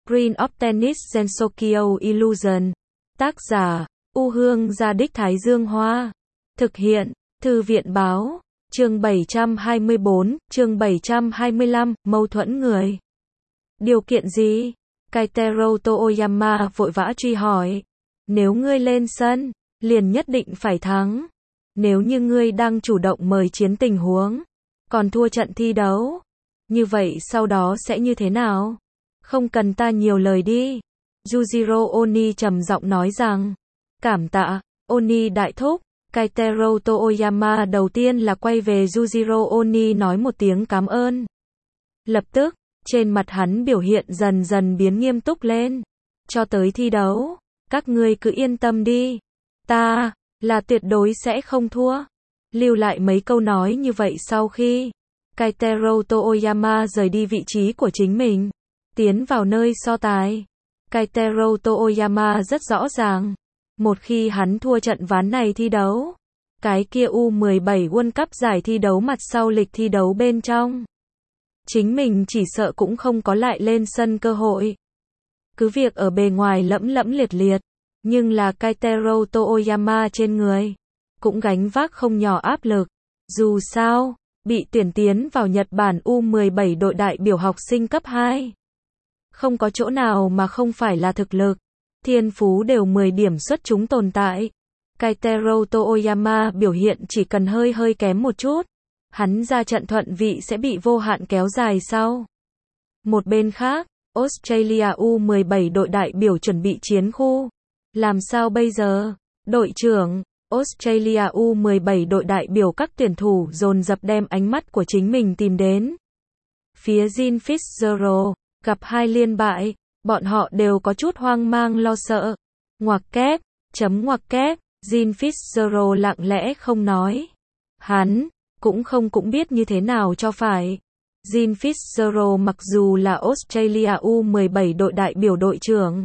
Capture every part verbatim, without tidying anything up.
Green of Tennis Gensokyo Illusion. Tác giả, U Hương Gia Đích Thái Dương Hoa. Thực hiện, Thư viện Báo. Chương bảy trăm hai mươi bốn, chương bảy trăm hai mươi lăm, mâu thuẫn người. Điều kiện gì? Keitaro Toyama vội vã truy hỏi. Nếu ngươi lên sân, liền nhất định phải thắng. Nếu như ngươi đang chủ động mời chiến tình huống, còn thua trận thi đấu, như vậy sau đó sẽ như thế nào? Không cần ta nhiều lời đi. Yujiro Oni trầm giọng nói rằng. Cảm tạ, Oni đại thúc. Keitaro Toyama đầu tiên là quay về Yujiro Oni nói một tiếng cảm ơn. Lập tức, trên mặt hắn biểu hiện dần dần biến nghiêm túc lên. Cho tới thi đấu, các ngươi cứ yên tâm đi. Ta, là tuyệt đối sẽ không thua. Lưu lại mấy câu nói như vậy sau khi Keitaro Toyama rời đi vị trí của chính mình, tiến vào nơi so tài. Keitaro Toyama rất rõ ràng, một khi hắn thua trận ván này thi đấu, cái kia U mười bảy World Cup giải thi đấu mặt sau lịch thi đấu bên trong, chính mình chỉ sợ cũng không có lại lên sân cơ hội. Cứ việc ở bề ngoài lẫm lẫm liệt liệt, nhưng là Keitaro Toyama trên người cũng gánh vác không nhỏ áp lực. Dù sao, bị tuyển tiến vào Nhật Bản U mười bảy đội đại biểu học sinh cấp hai. Không có chỗ nào mà không phải là thực lực, thiên phú đều mười điểm xuất chúng tồn tại. Keitaro Toyama biểu hiện chỉ cần hơi hơi kém một chút, hắn ra trận thuận vị sẽ bị vô hạn kéo dài sau. Một bên khác, Australia U mười bảy đội đại biểu chuẩn bị chiến khu. Làm sao bây giờ? Đội trưởng, Australia U mười bảy đội đại biểu các tuyển thủ dồn dập đem ánh mắt của chính mình tìm đến phía Jean Fitzgerald, gặp hai liên bại, bọn họ đều có chút hoang mang lo sợ. Ngoặc kép, chấm ngoặc kép, Jean Fitzgerald lặng lẽ không nói. Hắn cũng không cũng biết như thế nào cho phải. Jean Fitzgerald mặc dù là Australia U mười bảy đội đại biểu đội trưởng,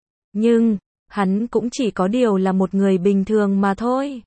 nhưng hắn cũng chỉ có điều là một người bình thường mà thôi.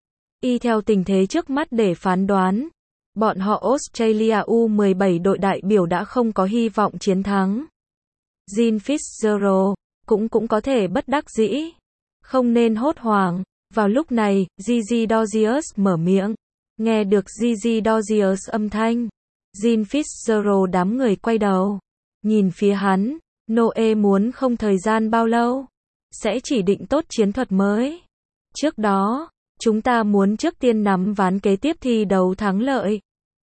Y theo tình thế trước mắt để phán đoán, bọn họ Australia U mười bảy đội đại biểu đã không có hy vọng chiến thắng. Jean Fitzgerald cũng cũng có thể bất đắc dĩ, không nên hốt hoảng. Vào lúc này, Gigi Dodgius mở miệng. Nghe được Gigi Dodgius âm thanh, Jean Fitzgerald đám người quay đầu, nhìn phía hắn. Noe muốn không thời gian bao lâu sẽ chỉ định tốt chiến thuật mới. Trước đó, chúng ta muốn trước tiên nắm ván kế tiếp thi đấu thắng lợi.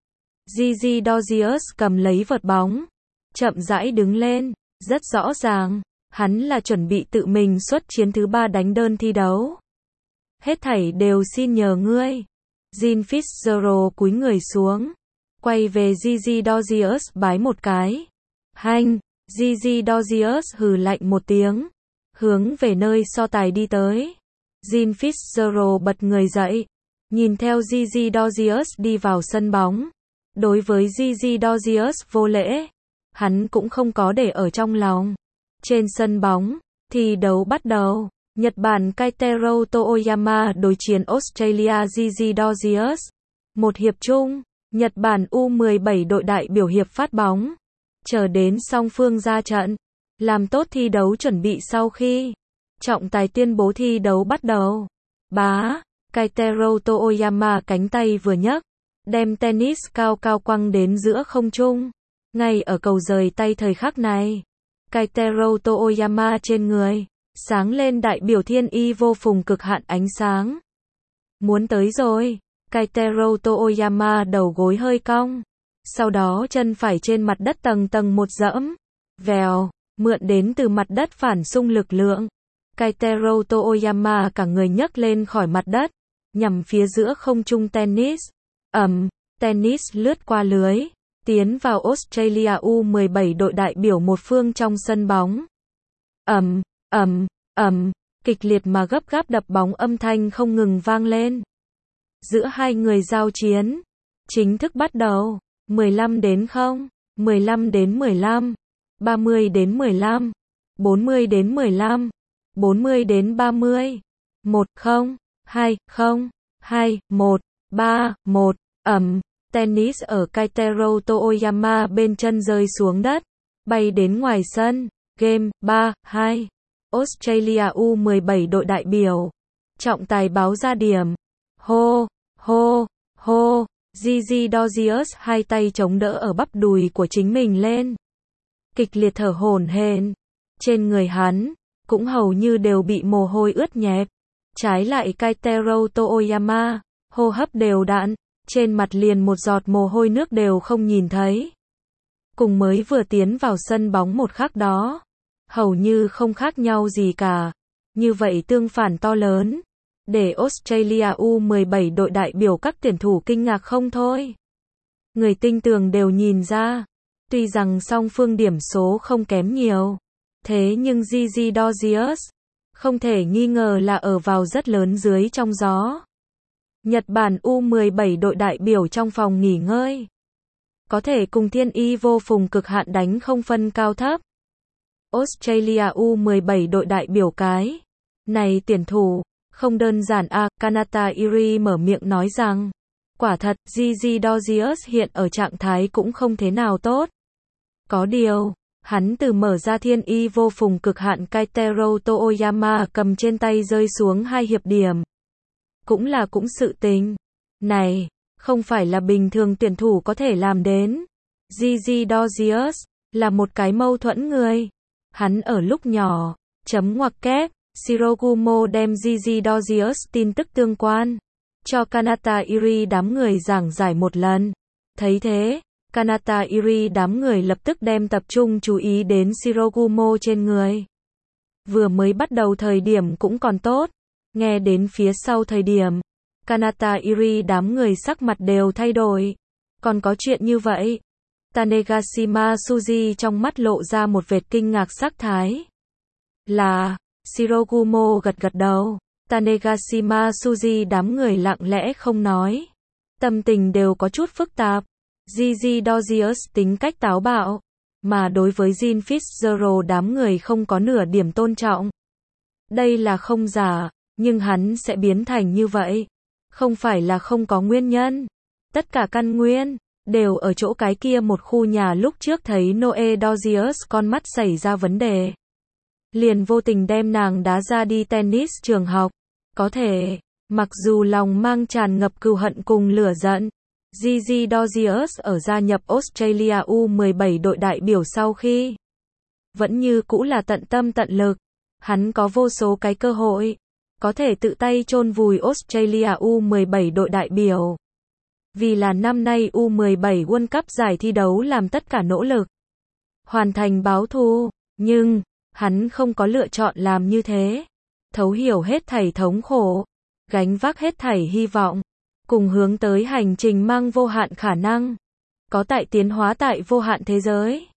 Gigi Dodgius cầm lấy vợt bóng, chậm rãi đứng lên, rất rõ ràng, hắn là chuẩn bị tự mình xuất chiến thứ ba đánh đơn thi đấu. Hết thảy đều xin nhờ ngươi. Jean Fitzgerald cúi người xuống, quay về Gigi Dodgius bái một cái. Hanh, Gigi Dodgius hừ lạnh một tiếng, hướng về nơi so tài đi tới. Jean Fitzgerald bật người dậy, nhìn theo Gigi Dodgius đi vào sân bóng. Đối với Gigi Dodgius vô lễ, hắn cũng không có để ở trong lòng. Trên sân bóng, thi đấu bắt đầu. Nhật Bản Keitaro Toyama đối chiến Australia Gigi Dodgius. Một hiệp chung, Nhật Bản U mười bảy đội đại biểu hiệp phát bóng. Chờ đến song phương ra trận, làm tốt thi đấu chuẩn bị sau khi trọng tài tuyên bố thi đấu bắt đầu. Bá, Keitaro Toyama cánh tay vừa nhấc, đem tennis cao cao quăng đến giữa không trung. Ngay ở cầu rời tay thời khắc này, Keitaro Toyama trên người sáng lên đại biểu thiên y vô phùng cực hạn ánh sáng. Muốn tới rồi, Keitaro Toyama đầu gối hơi cong, sau đó chân phải trên mặt đất tầng tầng một dẫm. Vèo, mượn đến từ mặt đất phản xung lực lượng. Keitaro Toyama cả người nhấc lên khỏi mặt đất, nhằm phía giữa không trung tennis. Ầm, tennis lướt qua lưới, tiến vào Australia U mười bảy đội đại biểu một phương trong sân bóng. Ầm, ầm, ầm, kịch liệt mà gấp gáp đập bóng âm thanh không ngừng vang lên. Giữa hai người giao chiến chính thức bắt đầu. mười lăm đến không, mười lăm đến mười lăm, ba mươi đến mười lăm, bốn mươi đến mười lăm, bốn mươi đến ba mươi, một không, hai không, hai một, ba một, ầm, tennis ở Keitaro Toyama bên chân rơi xuống đất, bay đến ngoài sân. Game, ba, hai. Australia U mười bảy đội đại biểu. Trọng tài báo ra điểm. Hô, hô, hô. Gigi Dodgius hai tay chống đỡ ở bắp đùi của chính mình lên. Kịch liệt thở hổn hển. Trên người hắn, cũng hầu như đều bị mồ hôi ướt nhẹp. Trái lại Keitaro Toyama, hô hấp đều đặn, trên mặt liền một giọt mồ hôi nước đều không nhìn thấy. Cùng mới vừa tiến vào sân bóng một khắc đó, hầu như không khác nhau gì cả. Như vậy tương phản to lớn, để Australia U mười bảy đội đại biểu các tuyển thủ kinh ngạc không thôi. Người tinh tường đều nhìn ra, tuy rằng song phương điểm số không kém nhiều, thế nhưng Gigi Dodgius không thể nghi ngờ là ở vào rất lớn dưới trong gió. Nhật Bản U mười bảy đội đại biểu trong phòng nghỉ ngơi, có thể cùng thiên y vô phùng cực hạn đánh không phân cao thấp. Australia U mười bảy đội đại biểu cái này tuyển thủ không đơn giản a. À, Kanata Iri mở miệng nói rằng, quả thật, Gigi Dodgius hiện ở trạng thái cũng không thế nào tốt. Có điều, hắn từ mở ra thiên y vô phùng cực hạn Keitaro Toyama cầm trên tay rơi xuống hai hiệp điểm. Cũng là cũng sự tình. Này, không phải là bình thường tuyển thủ có thể làm đến. Gigi Dodgius là một cái mâu thuẫn người. Hắn ở lúc nhỏ, chấm ngoặc kép, Shirogumo đem Gigi Dodgius tin tức tương quan cho Kanata Iri đám người giảng giải một lần. Thấy thế, Kanata Iri đám người lập tức đem tập trung chú ý đến Shirogumo trên người. Vừa mới bắt đầu thời điểm cũng còn tốt, nghe đến phía sau thời điểm, Kanata Iri đám người sắc mặt đều thay đổi. Còn có chuyện như vậy? Tanegashima Tsuji trong mắt lộ ra một vệt kinh ngạc sắc thái. Là, Shirogumo gật gật đầu. Tanegashima Tsuji đám người lặng lẽ không nói. Tâm tình đều có chút phức tạp. Gigi Dodgius tính cách táo bạo, mà đối với Jin Fitzgerald đám người không có nửa điểm tôn trọng. Đây là không giả, nhưng hắn sẽ biến thành như vậy. Không phải là không có nguyên nhân. Tất cả căn nguyên đều ở chỗ cái kia một khu nhà lúc trước thấy Noe Dodgius con mắt xảy ra vấn đề. Liền vô tình đem nàng đá ra đi tennis trường học. Có thể, mặc dù lòng mang tràn ngập cừu hận cùng lửa giận, Gigi Dodgius ở gia nhập Australia U mười bảy đội đại biểu sau khi vẫn như cũ là tận tâm tận lực. Hắn có vô số cái cơ hội có thể tự tay chôn vùi Australia U mười bảy đội đại biểu. Vì là năm nay U mười bảy World Cup giải thi đấu làm tất cả nỗ lực hoàn thành báo thù, nhưng hắn không có lựa chọn làm như thế. Thấu hiểu hết thảy thống khổ, gánh vác hết thảy hy vọng, cùng hướng tới hành trình mang vô hạn khả năng, có tại tiến hóa tại vô hạn thế giới.